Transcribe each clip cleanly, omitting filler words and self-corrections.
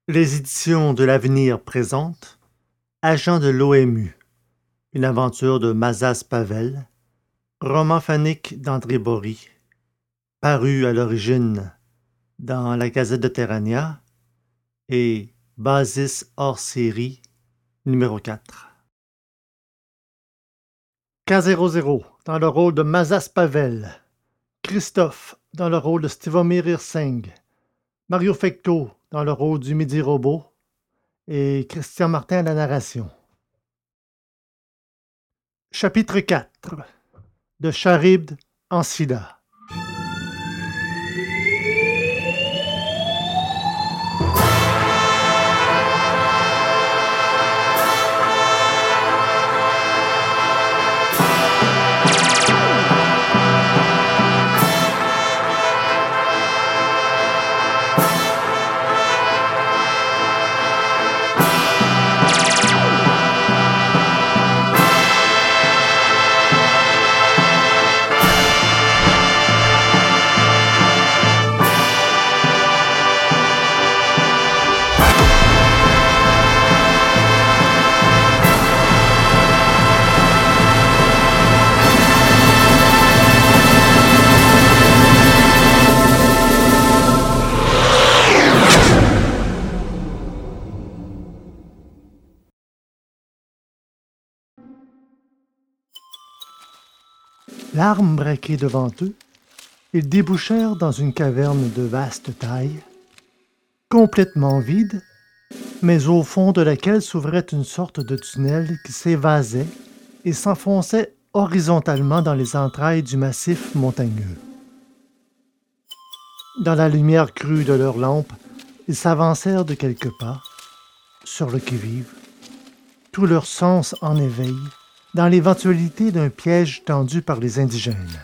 Les éditions de l'Avenir présentent Agent de l'OMU, une aventure de Mazas Pavel, roman phonique d'André Bory, paru à l'origine dans la Gazette de Terrania et Basis hors série numéro 4. K00 dans le rôle de Mazas Pavel, Christophe dans le rôle de Stivomir Hirsing, Mario Fecteau dans le rôle du Midi Robot et Christian Martin à la narration. Chapitre 4 de Charybde en Scylla. L'arme braquée devant eux, ils débouchèrent dans une caverne de vaste taille, complètement vide, mais au fond de laquelle s'ouvrait une sorte de tunnel qui s'évasait et s'enfonçait horizontalement dans les entrailles du massif montagneux. Dans la lumière crue de leurs lampes, ils s'avancèrent de quelques pas, sur le qui-vive, tous leurs sens en éveil, dans l'éventualité d'un piège tendu par les indigènes.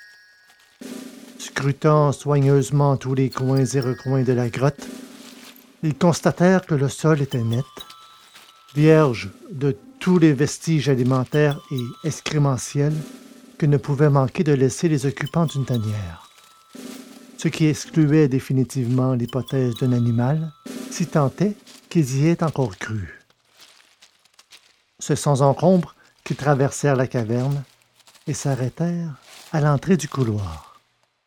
Scrutant soigneusement tous les coins et recoins de la grotte, ils constatèrent que le sol était net, vierge de tous les vestiges alimentaires et excrémentiels que ne pouvaient manquer de laisser les occupants d'une tanière, ce qui excluait définitivement l'hypothèse d'un animal, si tant est qu'ils y aient encore cru. C'est sans encombre qu'ils traversèrent la caverne et s'arrêtèrent à l'entrée du couloir.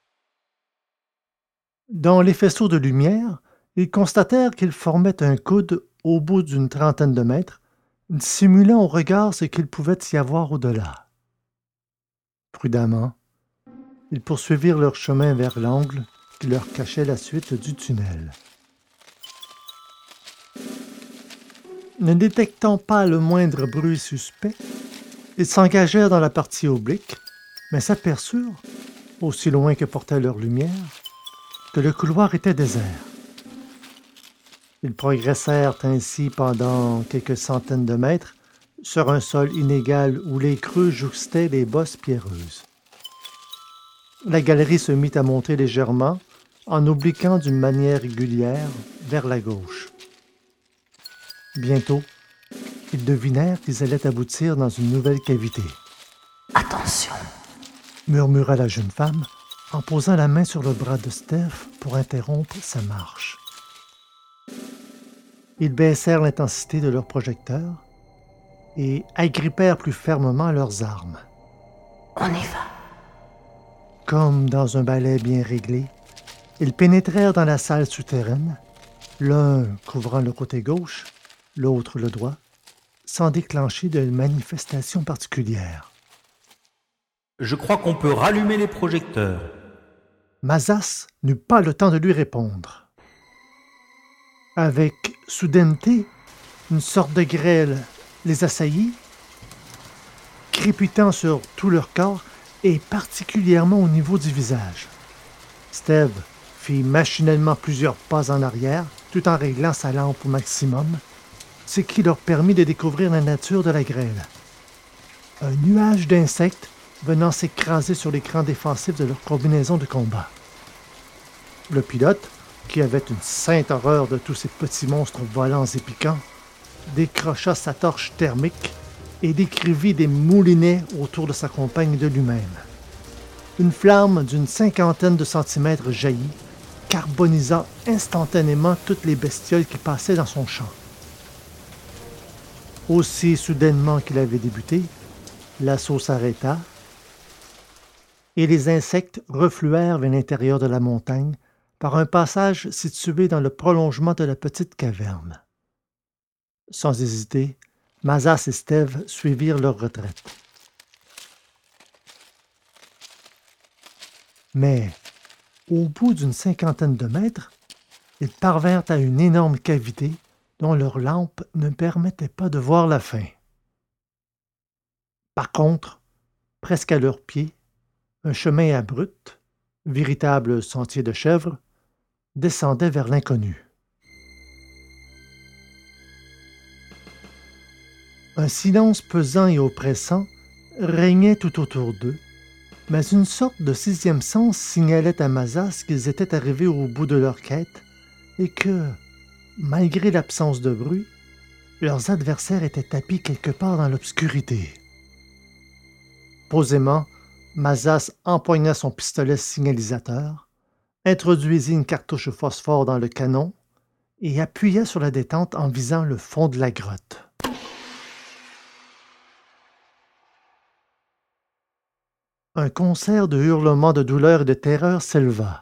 Dans les faisceaux de lumière, ils constatèrent qu'ils formaient un coude au bout d'une trentaine de mètres, dissimulant au regard ce qu'il pouvait y avoir au-delà. Prudemment, ils poursuivirent leur chemin vers l'angle qui leur cachait la suite du tunnel. Ne détectant pas le moindre bruit suspect, ils s'engagèrent dans la partie oblique, mais s'aperçurent, aussi loin que portait leur lumière, que le couloir était désert. Ils progressèrent ainsi pendant quelques centaines de mètres sur un sol inégal où les creux jouxtaient les bosses pierreuses. La galerie se mit à monter légèrement en obliquant d'une manière régulière vers la gauche. Bientôt, ils devinèrent qu'ils allaient aboutir dans une nouvelle cavité. « Attention !» murmura la jeune femme en posant la main sur le bras de Steph pour interrompre sa marche. Ils baissèrent l'intensité de leurs projecteurs et agrippèrent plus fermement leurs armes. « On y va !» Comme dans un ballet bien réglé, ils pénétrèrent dans la salle souterraine, l'un couvrant le côté gauche, l'autre le droit, sans déclencher de manifestation particulière. « Je crois qu'on peut rallumer les projecteurs. » Mazas n'eut pas le temps de lui répondre. Avec soudaineté, une sorte de grêle les assaillit, crépitant sur tout leur corps et particulièrement au niveau du visage. Steve fit machinalement plusieurs pas en arrière, tout en réglant sa lampe au maximum, ce qui leur permit de découvrir la nature de la grêle. Un nuage d'insectes venant s'écraser sur l'écran défensif de leur combinaison de combat. Le pilote, qui avait une sainte horreur de tous ces petits monstres volants et piquants, décrocha sa torche thermique et décrivit des moulinets autour de sa compagne de lui-même. Une flamme d'une cinquantaine de centimètres jaillit carbonisa instantanément toutes les bestioles qui passaient dans son champ. Aussi soudainement qu'il avait débuté, l'assaut s'arrêta et les insectes refluèrent vers l'intérieur de la montagne par un passage situé dans le prolongement de la petite caverne. Sans hésiter, Mazas et Steve suivirent leur retraite. Mais, au bout d'une cinquantaine de mètres, ils parvinrent à une énorme cavité dont leur lampe ne permettait pas de voir la fin. Par contre, presque à leurs pieds, un chemin abrupt, véritable sentier de chèvre, descendait vers l'inconnu. Un silence pesant et oppressant régnait tout autour d'eux, mais une sorte de sixième sens signalait à Mazas qu'ils étaient arrivés au bout de leur quête et que, malgré l'absence de bruit, leurs adversaires étaient tapis quelque part dans l'obscurité. Posément, Mazas empoigna son pistolet signalisateur, introduisit une cartouche phosphore dans le canon et appuya sur la détente en visant le fond de la grotte. Un concert de hurlements de douleur et de terreur s'éleva.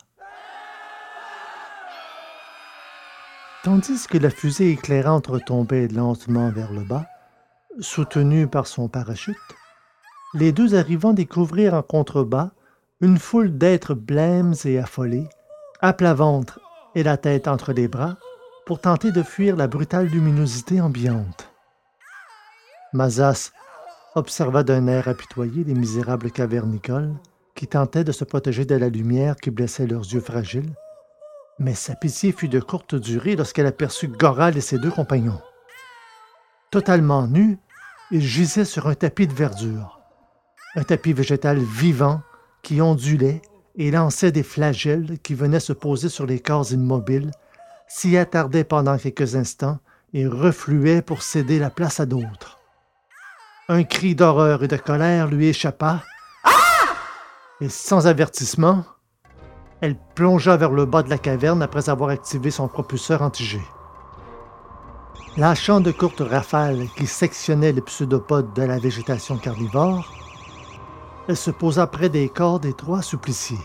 Tandis que la fusée éclairante retombait lentement vers le bas, soutenue par son parachute, les deux arrivants découvrirent en contrebas une foule d'êtres blêmes et affolés, à plat ventre et la tête entre les bras, pour tenter de fuir la brutale luminosité ambiante. Mazas observa d'un air apitoyé les misérables cavernicoles qui tentaient de se protéger de la lumière qui blessait leurs yeux fragiles, mais sa pitié fut de courte durée lorsqu'elle aperçut Goral et ses deux compagnons. Totalement nus, ils gisaient sur un tapis de verdure, un tapis végétal vivant qui ondulait et lançait des flagelles qui venaient se poser sur les corps immobiles, s'y attardaient pendant quelques instants et refluaient pour céder la place à d'autres. Un cri d'horreur et de colère lui échappa, et sans avertissement, elle plongea vers le bas de la caverne après avoir activé son propulseur anti-G. Lâchant de courtes rafales qui sectionnaient les pseudopodes de la végétation carnivore, elle se posa près des corps des trois suppliciés.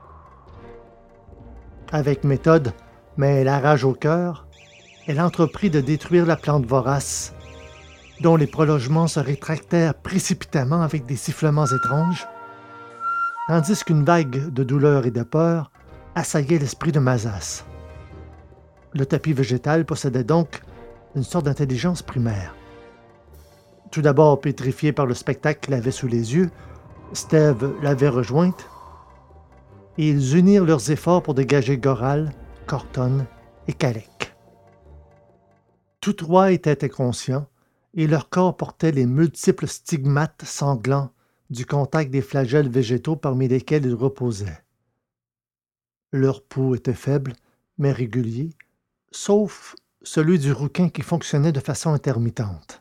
Avec méthode, mais la rage au cœur, elle entreprit de détruire la plante vorace, dont les prolongements se rétractèrent précipitamment avec des sifflements étranges, tandis qu'une vague de douleur et de peur assaillait l'esprit de Mazas. Le tapis végétal possédait donc une sorte d'intelligence primaire. Tout d'abord pétrifié par le spectacle qu'il avait sous les yeux, Steve l'avait rejointe, et ils unirent leurs efforts pour dégager Goral, Corton et Kalek. Tous trois étaient inconscients, et leur corps portait les multiples stigmates sanglants du contact des flagelles végétaux parmi lesquels ils reposaient. Leur pouls était faible, mais régulier, sauf celui du rouquin qui fonctionnait de façon intermittente.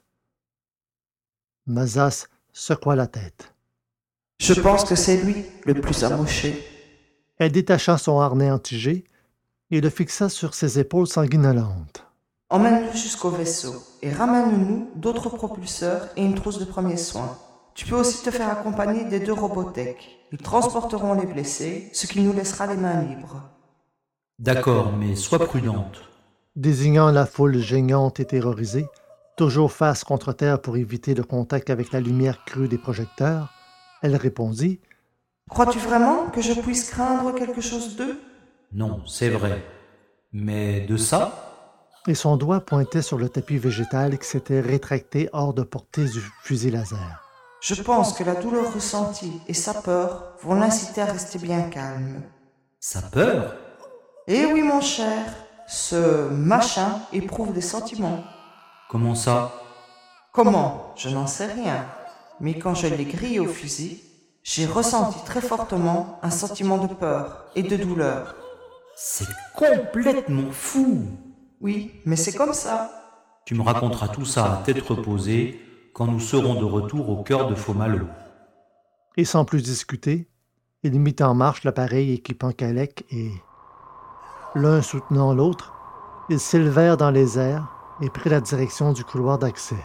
Mazas secoua la tête. Je pense que c'est lui le plus amoché. Elle détacha son harnais anti-G et le fixa sur ses épaules sanguinolentes. Emmène-le jusqu'au vaisseau et ramène-nous d'autres propulseurs et une trousse de premiers soins. Tu peux aussi te faire accompagner des 2 robothèques. Ils transporteront les blessés, ce qui nous laissera les mains libres. D'accord, mais sois prudente. Désignant la foule geignante et terrorisée, toujours face contre terre pour éviter le contact avec la lumière crue des projecteurs, elle répondit « Crois-tu vraiment que je puisse craindre quelque chose d'eux ? Non, c'est vrai. Mais de ça, et son doigt pointait sur le tapis végétal qui s'était rétracté hors de portée du fusil laser. Je pense que la douleur ressentie et sa peur vont l'inciter à rester bien calme. sa peur? Eh oui, mon cher, ce machin éprouve des sentiments. Comment ça? Comment? Je n'en sais rien. Mais quand je l'ai grillé au fusil, j'ai ressenti très fortement un sentiment de peur et de douleur. C'est complètement fou! Oui, mais c'est comme ça. Tu me raconteras tout ça à tête reposée quand nous serons de retour au cœur de Fomalhaut. Et sans plus discuter, il mit en marche l'appareil équipant Kalek et... L'un soutenant l'autre, ils s'élevèrent dans les airs et prirent la direction du couloir d'accès.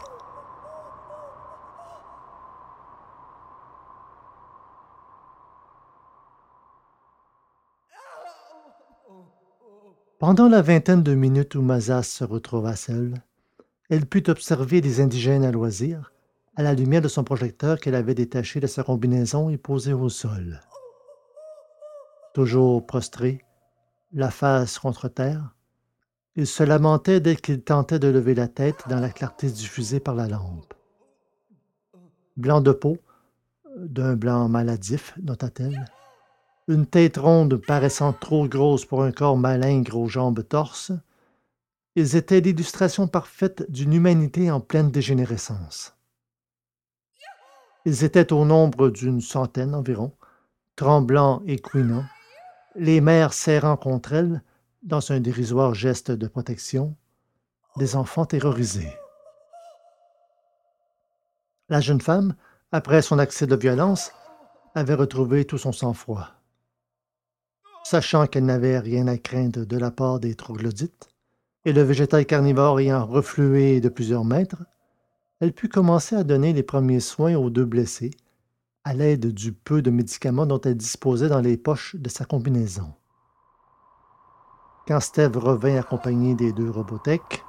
Pendant la vingtaine de minutes où Mazas se retrouva seule, elle put observer les indigènes à loisir, à la lumière de son projecteur qu'elle avait détaché de sa combinaison et posé au sol. Toujours prostrés, la face contre terre, ils se lamentaient dès qu'ils tentaient de lever la tête dans la clarté diffusée par la lampe. Blanc de peau, d'un blanc maladif, nota-t-elle, une tête ronde paraissant trop grosse pour un corps malingre aux jambes torses, ils étaient l'illustration parfaite d'une humanité en pleine dégénérescence. Ils étaient au nombre d'une centaine environ, tremblants et couinants, les mères serrant contre elles, dans un dérisoire geste de protection, des enfants terrorisés. La jeune femme, après son accès de violence, avait retrouvé tout son sang-froid. Sachant qu'elle n'avait rien à craindre de la part des troglodytes, et le végétal carnivore ayant reflué de plusieurs mètres, elle put commencer à donner les premiers soins aux deux blessés, à l'aide du peu de médicaments dont elle disposait dans les poches de sa combinaison. Quand Steve revint accompagné des deux Robotech,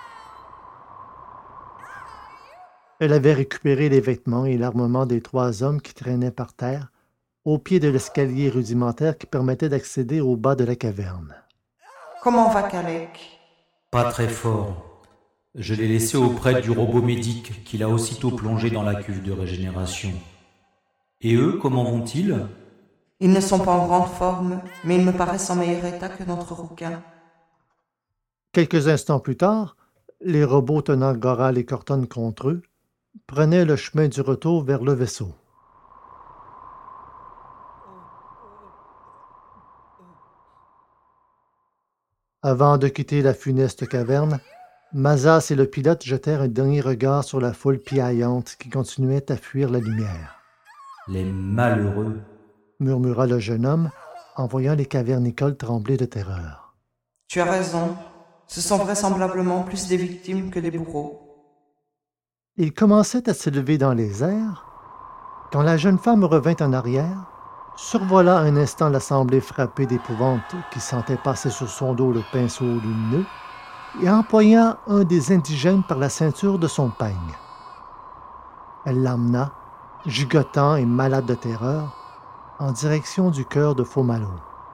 elle avait récupéré les vêtements et l'armement des trois hommes qui traînaient par terre, au pied de l'escalier rudimentaire qui permettait d'accéder au bas de la caverne. Comment va Kalek? Pas très fort. Je l'ai laissé auprès du robot médic qui l'a aussitôt plongé dans la cuve de régénération. Et eux, comment vont-ils? Ils ne sont pas en grande forme, mais ils me paraissent en meilleur état que notre rouquin. Quelques instants plus tard, les robots tenant Goral et Corton contre eux prenaient le chemin du retour vers le vaisseau. Avant de quitter la funeste caverne, Mazas et le pilote jetèrent un dernier regard sur la foule piaillante qui continuait à fuir la lumière. Les malheureux. Murmura le jeune homme en voyant les cavernicoles trembler de terreur. Tu as raison. Ce sont vraisemblablement plus des victimes que des bourreaux. Il commençait à s'élever dans les airs quand la jeune femme revint en arrière, survola un instant l'assemblée frappée d'épouvante qui sentait passer sur son dos le pinceau lumineux et empoigna un des indigènes par la ceinture de son peigne. Elle l'emmena, gigotant et malade de terreur, en direction du cœur de Faux-Malo.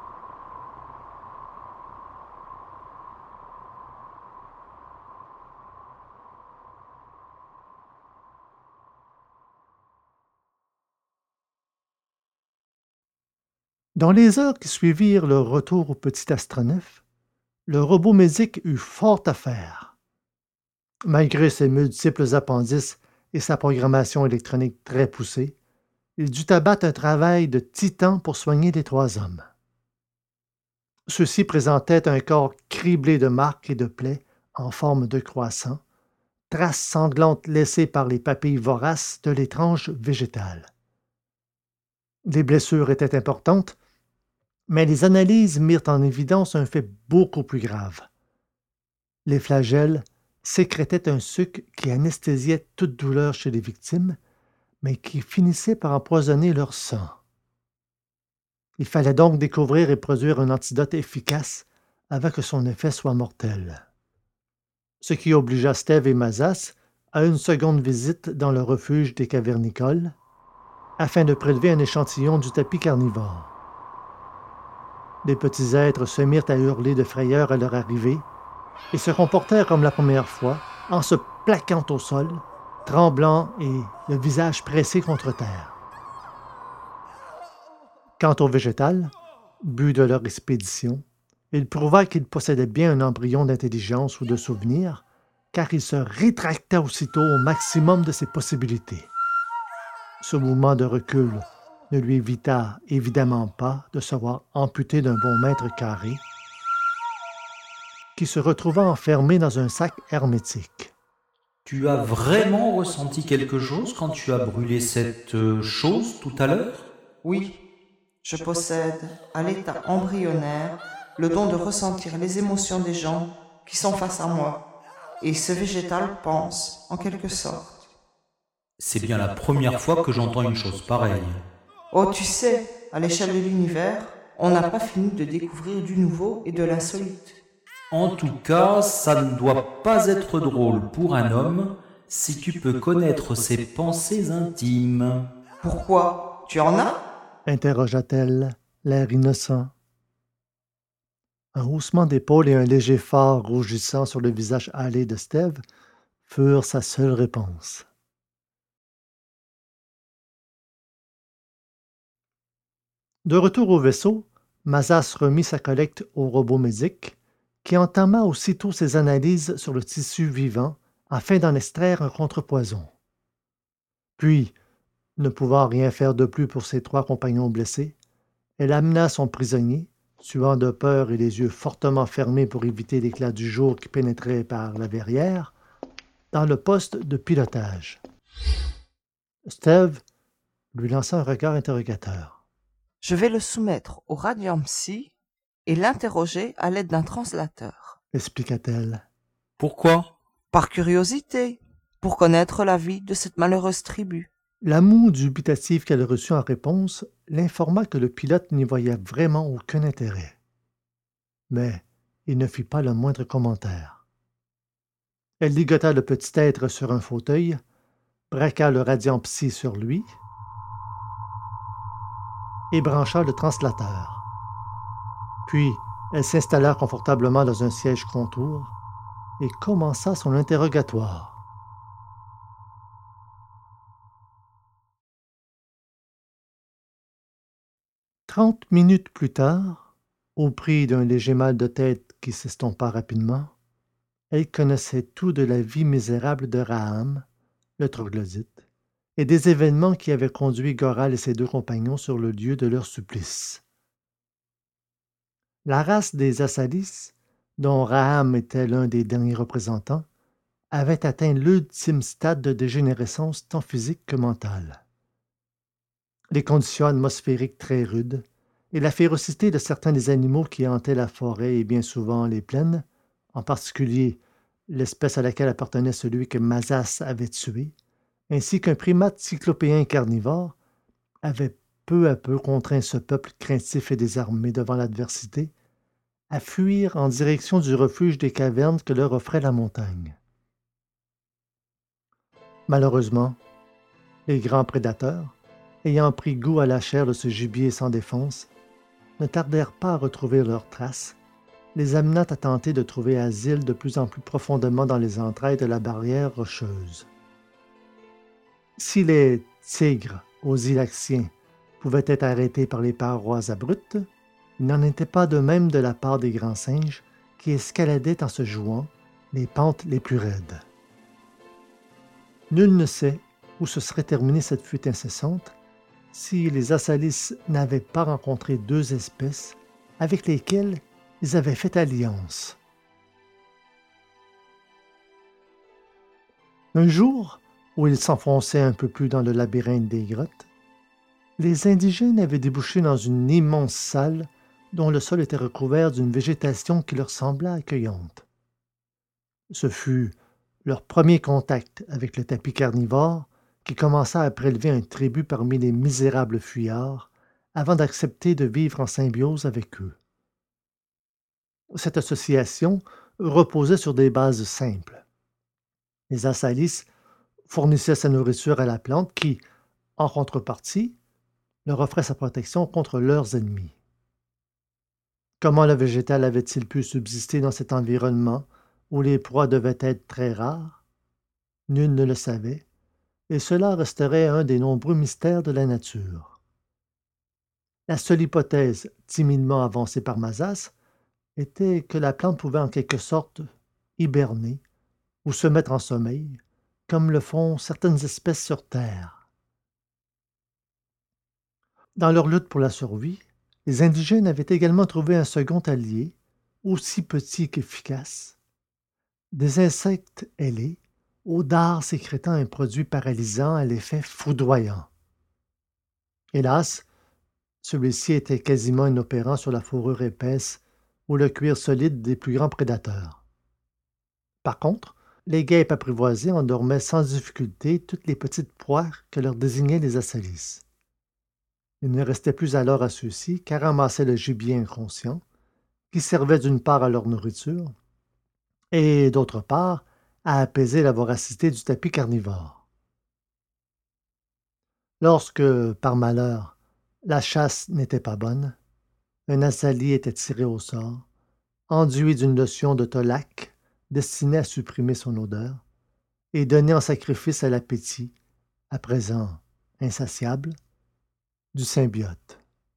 Dans les heures qui suivirent le retour au petit astronef, le robot médic eut fort à faire. Malgré ses multiples appendices et sa programmation électronique très poussée, il dut abattre un travail de titan pour soigner les trois hommes. Ceux-ci présentaient un corps criblé de marques et de plaies en forme de croissant, traces sanglantes laissées par les papilles voraces de l'étrange végétal. Les blessures étaient importantes, mais les analyses mirent en évidence un fait beaucoup plus grave. Les flagelles sécrétaient un suc qui anesthésiait toute douleur chez les victimes, mais qui finissait par empoisonner leur sang. Il fallait donc découvrir et produire un antidote efficace avant que son effet soit mortel. Ce qui obligea Steve et Mazas à une seconde visite dans le refuge des cavernicoles afin de prélever un échantillon du tapis carnivore. Les petits êtres se mirent à hurler de frayeur à leur arrivée et se comportèrent comme la première fois en se plaquant au sol, tremblant et le visage pressé contre terre. Quant au végétal, but de leur expédition, il prouva qu'il possédait bien un embryon d'intelligence ou de souvenir, car il se rétracta aussitôt au maximum de ses possibilités. Ce mouvement de recul ne lui évita évidemment pas de se voir amputé d'un bon mètre carré, qui se retrouva enfermé dans un sac hermétique. Tu as vraiment ressenti quelque chose quand tu as brûlé cette chose tout à l'heure? Oui, je possède, à l'état embryonnaire, le don de ressentir les émotions des gens qui sont face à moi. Et ce végétal pense, en quelque sorte. C'est bien la première fois que j'entends une chose pareille. Oh, tu sais, à l'échelle de l'univers, on n'a pas fini de découvrir du nouveau et de l'insolite. En tout cas, ça ne doit pas être drôle pour un homme si tu peux connaître ses pensées intimes. Pourquoi? Tu en as? interrogea-t-elle, l'air innocent. Un haussement d'épaules et un léger fard rougissant sur le visage hâlé de Steve furent sa seule réponse. De retour au vaisseau, Mazas remit sa collecte au robot médic, qui entama aussitôt ses analyses sur le tissu vivant afin d'en extraire un contrepoison. Puis, ne pouvant rien faire de plus pour ses 3 compagnons blessés, elle amena son prisonnier, suant de peur et les yeux fortement fermés pour éviter l'éclat du jour qui pénétrait par la verrière, dans le poste de pilotage. Steve lui lança un regard interrogateur. Je vais le soumettre au Radium Psy et l'interroger à l'aide d'un translateur. Expliqua-t-elle. Pourquoi? Par curiosité, pour connaître la vie de cette malheureuse tribu. La moue dubitative qu'elle reçut en réponse l'informa que le pilote n'y voyait vraiment aucun intérêt. Mais il ne fit pas le moindre commentaire. Elle ligota le petit être sur un fauteuil, braqua le radiant psy sur lui et brancha le translateur. Puis, elle s'installa confortablement dans un siège contour et commença son interrogatoire. 30 minutes plus tard, au prix d'un léger mal de tête qui s'estompa rapidement, elle connaissait tout de la vie misérable de Raham, le troglodyte, et des événements qui avaient conduit Goral et ses 2 compagnons sur le lieu de leur supplice. La race des Assalis, dont Raham était l'un des derniers représentants, avait atteint l'ultime stade de dégénérescence tant physique que mentale. Les conditions atmosphériques très rudes et la férocité de certains des animaux qui hantaient la forêt et bien souvent les plaines, en particulier l'espèce à laquelle appartenait celui que Mazas avait tué, ainsi qu'un primate cyclopéen carnivore, avaient peu à peu contraint ce peuple craintif et désarmé devant l'adversité à fuir en direction du refuge des cavernes que leur offrait la montagne. Malheureusement, les grands prédateurs, ayant pris goût à la chair de ce gibier sans défense, ne tardèrent pas à retrouver leurs traces, les amenant à tenter de trouver asile de plus en plus profondément dans les entrailles de la barrière rocheuse. Si les tigres ozylaxiens pouvaient être arrêtés par les parois abruptes, il n'en était pas de même de la part des grands singes qui escaladaient en se jouant les pentes les plus raides. Nul ne sait où se serait terminée cette fuite incessante si les Assalis n'avaient pas rencontré 2 espèces avec lesquelles ils avaient fait alliance. Un jour, où ils s'enfonçaient un peu plus dans le labyrinthe des grottes, les indigènes avaient débouché dans une immense salle dont le sol était recouvert d'une végétation qui leur sembla accueillante. Ce fut leur premier contact avec le tapis carnivore qui commença à prélever un tribut parmi les misérables fuyards avant d'accepter de vivre en symbiose avec eux. Cette association reposait sur des bases simples. Les Assalis fournissaient sa nourriture à la plante qui, en contrepartie, leur offrait sa protection contre leurs ennemis. Comment le végétal avait-il pu subsister dans cet environnement où les proies devaient être très rares? Nul ne le savait, et cela resterait un des nombreux mystères de la nature. La seule hypothèse timidement avancée par Mazas était que la plante pouvait en quelque sorte hiberner ou se mettre en sommeil, comme le font certaines espèces sur Terre. Dans leur lutte pour la survie, les indigènes avaient également trouvé un second allié, aussi petit qu'efficace, des insectes ailés, aux dards sécrétant un produit paralysant à l'effet foudroyant. Hélas, celui-ci était quasiment inopérant sur la fourrure épaisse ou le cuir solide des plus grands prédateurs. Par contre, les guêpes apprivoisées endormaient sans difficulté toutes les petites proies que leur désignaient les Assalis. Il ne restait plus alors à ceux-ci qu'à ramasser le gibier inconscient, qui servait d'une part à leur nourriture, et d'autre part à apaiser la voracité du tapis carnivore. Lorsque, par malheur, la chasse n'était pas bonne, un assali était tiré au sort, enduit d'une lotion de tolac destinée à supprimer son odeur, et donné en sacrifice à l'appétit, à présent insatiable, du symbiote.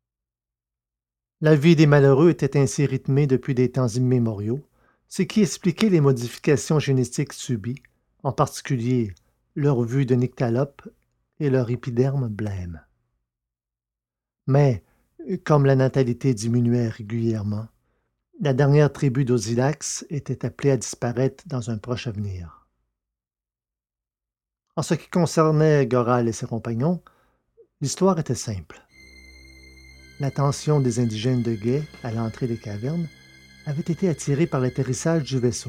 La vie des malheureux était ainsi rythmée depuis des temps immémoriaux, ce qui expliquait les modifications génétiques subies, en particulier leur vue de nyctalope et leur épiderme blême. Mais, comme la natalité diminuait régulièrement, la dernière tribu d'Ozylax était appelée à disparaître dans un proche avenir. En ce qui concernait Goral et ses compagnons, l'histoire était simple. L'attention des indigènes de Guet à l'entrée des cavernes avait été attirée par l'atterrissage du vaisseau.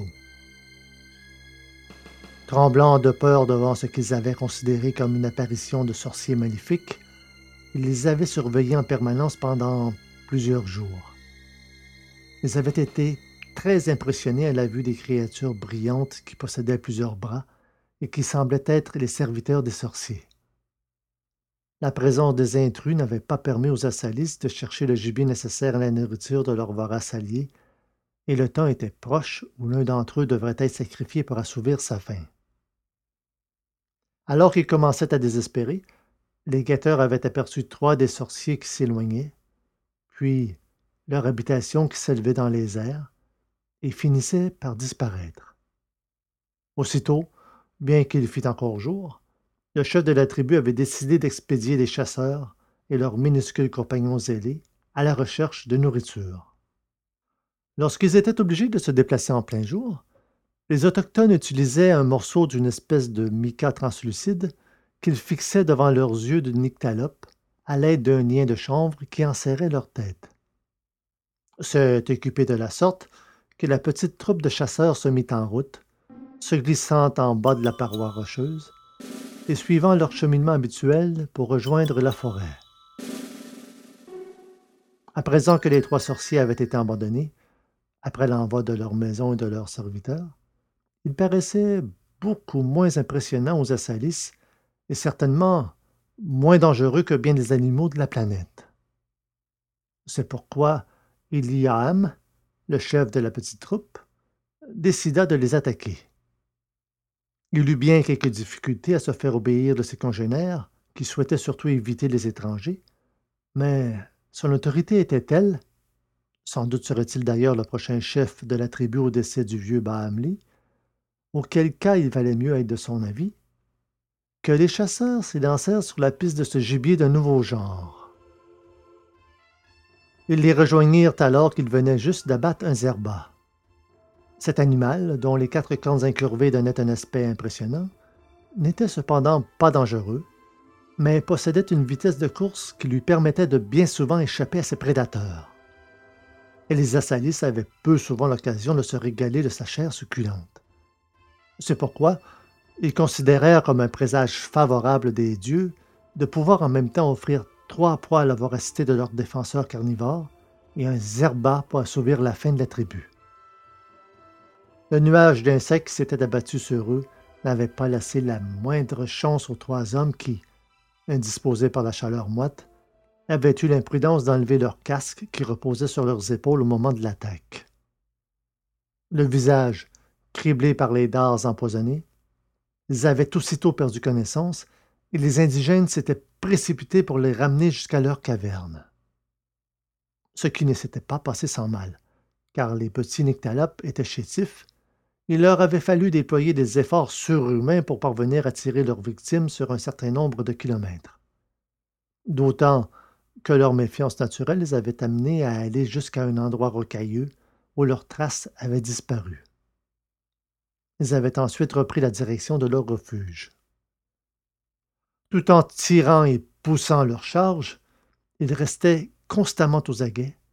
Tremblant de peur devant ce qu'ils avaient considéré comme une apparition de sorciers maléfiques, ils les avaient surveillés en permanence pendant plusieurs jours. Ils avaient été très impressionnés à la vue des créatures brillantes qui possédaient plusieurs bras et qui semblaient être les serviteurs des sorciers. La présence des intrus n'avait pas permis aux Assalis de chercher le gibier nécessaire à la nourriture de leurs voraces alliés, et le temps était proche où l'un d'entre eux devrait être sacrifié pour assouvir sa faim. Alors qu'ils commençaient à désespérer, les guetteurs avaient aperçu 3 des sorciers qui s'éloignaient, puis leur habitation qui s'élevait dans les airs et finissait par disparaître. Aussitôt, bien qu'il fît encore jour, le chef de la tribu avait décidé d'expédier les chasseurs et leurs minuscules compagnons ailés à la recherche de nourriture. Lorsqu'ils étaient obligés de se déplacer en plein jour, les Autochtones utilisaient un morceau d'une espèce de mica translucide qu'ils fixaient devant leurs yeux de nyctalope à l'aide d'un lien de chanvre qui enserrait leur tête. C'est équipé de la sorte que la petite troupe de chasseurs se mit en route, se glissant en bas de la paroi rocheuse et suivant leur cheminement habituel pour rejoindre la forêt. À présent que les 3 sorciers avaient été abandonnés, après l'envoi de leur maison et de leurs serviteurs, ils paraissaient beaucoup moins impressionnants aux Assalis et certainement moins dangereux que bien des animaux de la planète. C'est pourquoi Iliam, le chef de la petite troupe, décida de les attaquer. Il eut bien quelques difficultés à se faire obéir de ses congénères, qui souhaitaient surtout éviter les étrangers, mais son autorité était telle, sans doute serait-il d'ailleurs le prochain chef de la tribu au décès du vieux Bahamli, auquel cas il valait mieux être de son avis, que les chasseurs s'élancèrent sur la piste de ce gibier d'un nouveau genre. Ils les rejoignirent alors qu'ils venaient juste d'abattre un zerba. Cet animal, dont les 4 cornes incurvées donnaient un aspect impressionnant, n'était cependant pas dangereux, mais possédait une vitesse de course qui lui permettait de bien souvent échapper à ses prédateurs. Et les Assalis avaient peu souvent l'occasion de se régaler de sa chair succulente. C'est pourquoi ils considérèrent comme un présage favorable des dieux de pouvoir en même temps offrir 3 proies à la voracité de leurs défenseurs carnivores et un zerba pour assouvir la faim de la tribu. Le nuage d'insectes qui s'était abattu sur eux n'avait pas laissé la moindre chance aux 3 hommes qui, indisposés par la chaleur moite, avaient eu l'imprudence d'enlever leur casque qui reposait sur leurs épaules au moment de l'attaque. Le visage criblé par les dards empoisonnés, ils avaient aussitôt perdu connaissance et les indigènes s'étaient précipités pour les ramener jusqu'à leur caverne. Ce qui ne s'était pas passé sans mal, car les petits nyctalopes étaient chétifs. Il leur avait fallu déployer des efforts surhumains pour parvenir à tirer leurs victimes sur un certain nombre de kilomètres. D'autant que leur méfiance naturelle les avait amenés à aller jusqu'à un endroit rocailleux où leurs traces avaient disparu. Ils avaient ensuite repris la direction de leur refuge. Tout en tirant et poussant leur charge, ils restaient constamment aux aguets,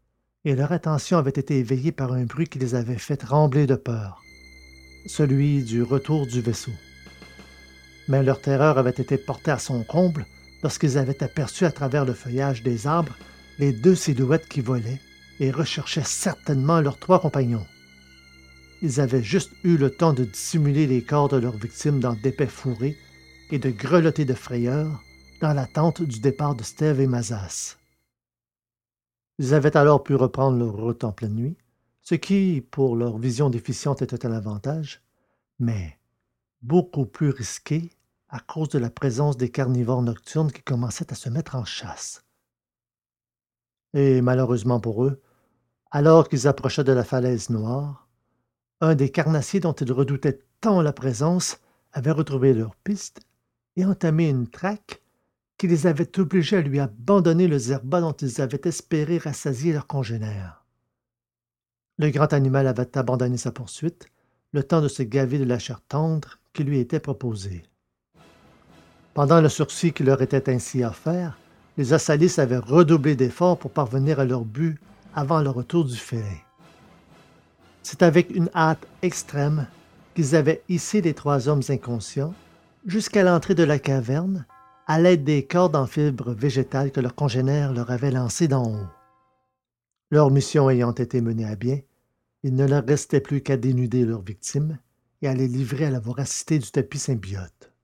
et leur attention avait été éveillée par un bruit qui les avait fait trembler de peur, celui du retour du vaisseau. Mais leur terreur avait été portée à son comble lorsqu'ils avaient aperçu à travers le feuillage des arbres les deux silhouettes qui volaient et recherchaient certainement leurs trois compagnons. Ils avaient juste eu le temps de dissimuler les corps de leurs victimes dans d'épais fourrés et de grelotter de frayeur dans l'attente du départ de Steve et Mazas. Ils avaient alors pu reprendre leur route en pleine nuit, ce qui, pour leur vision déficiente, était un avantage, mais beaucoup plus risqué à cause de la présence des carnivores nocturnes qui commençaient à se mettre en chasse. Et malheureusement pour eux, alors qu'ils approchaient de la falaise noire, un des carnassiers dont ils redoutaient tant la présence avait retrouvé leur piste et entamé une traque qui les avait obligés à lui abandonner le zerba dont ils avaient espéré rassasier leurs congénères. Le grand animal avait abandonné sa poursuite, le temps de se gaver de la chair tendre qui lui était proposée. Pendant le sursis qui leur était ainsi offert, les Osalis avaient redoublé d'efforts pour parvenir à leur but avant le retour du félin. C'est avec une hâte extrême qu'ils avaient hissé les trois hommes inconscients jusqu'à l'entrée de la caverne à l'aide des cordes en fibres végétales que leurs congénères leur avaient lancées d'en haut. Leur mission ayant été menée à bien, il ne leur restait plus qu'à dénuder leurs victimes et à les livrer à la voracité du tapis symbiote.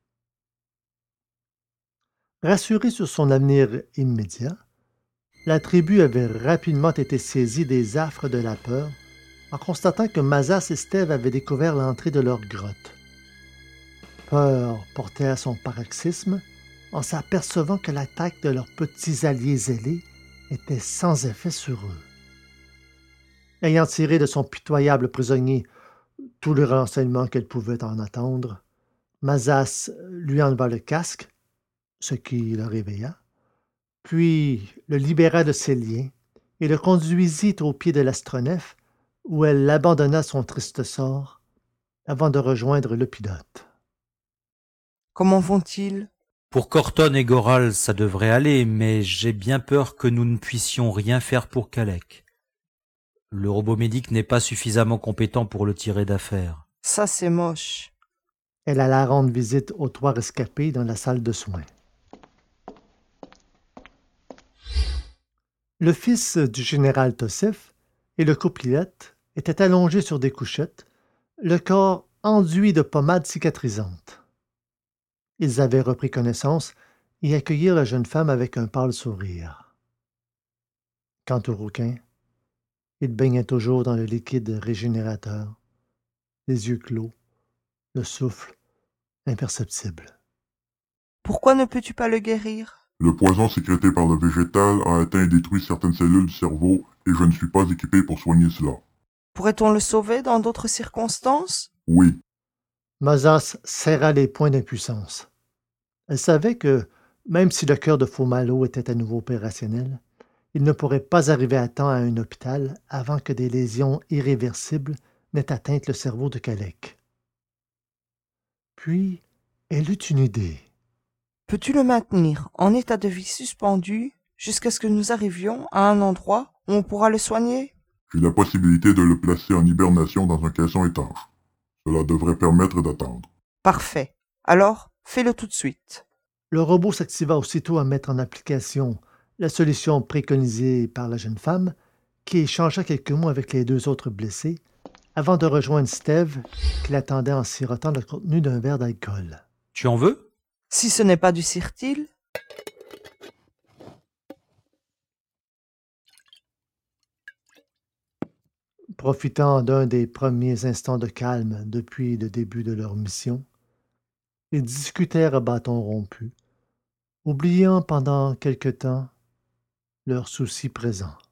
Rassurée sur son avenir immédiat, la tribu avait rapidement été saisie des affres de la peur en constatant que Mazas et Steve avaient découvert l'entrée de leur grotte. Peur portée à son paroxysme en s'apercevant que l'attaque de leurs petits alliés zélés était sans effet sur eux. Ayant tiré de son pitoyable prisonnier tout le renseignement qu'elle pouvait en attendre, Mazas lui enleva le casque, ce qui le réveilla, puis le libéra de ses liens et le conduisit au pied de l'astronef où elle l'abandonna à son triste sort avant de rejoindre le pilote. Comment vont-ils? Pour Corton et Goral, ça devrait aller, mais j'ai bien peur que nous ne puissions rien faire pour Kalek. Le robot médic n'est pas suffisamment compétent pour le tirer d'affaire. Ça, c'est moche. Elle alla rendre visite aux trois rescapés dans la salle de soins. Le fils du général Tossef et le copilote étaient allongés sur des couchettes, le corps enduit de pommade cicatrisante. Ils avaient repris connaissance et accueillirent la jeune femme avec un pâle sourire. Quant au rouquin, il baignait toujours dans le liquide régénérateur, les yeux clos, le souffle imperceptible. Pourquoi ne peux-tu pas le guérir? Le poison sécrété par le végétal a atteint et détruit certaines cellules du cerveau et je ne suis pas équipé pour soigner cela. Pourrait-on le sauver dans d'autres circonstances? Oui, Mazas serra les poings d'impuissance. Elle savait que, même si le cœur de Faux-Malo était à nouveau opérationnel, il ne pourrait pas arriver à temps à un hôpital avant que des lésions irréversibles n'aient atteint le cerveau de Kalek. Puis, elle eut une idée. Peux-tu le maintenir en état de vie suspendu jusqu'à ce que nous arrivions à un endroit où on pourra le soigner? j'ai la possibilité de le placer en hibernation dans un caisson étanche. Cela devrait permettre d'attendre. Parfait. Alors, fais-le tout de suite. Le robot s'activa aussitôt à mettre en application la solution préconisée par la jeune femme, qui échangea quelques mots avec les deux autres blessés, avant de rejoindre Steve, qui l'attendait en sirotant le contenu d'un verre d'alcool. Tu en veux? Si ce n'est pas du Sirtil, Profitant d'un des premiers instants de calme depuis le début de leur mission, ils discutèrent à bâton rompu, oubliant pendant quelque temps leurs soucis présents.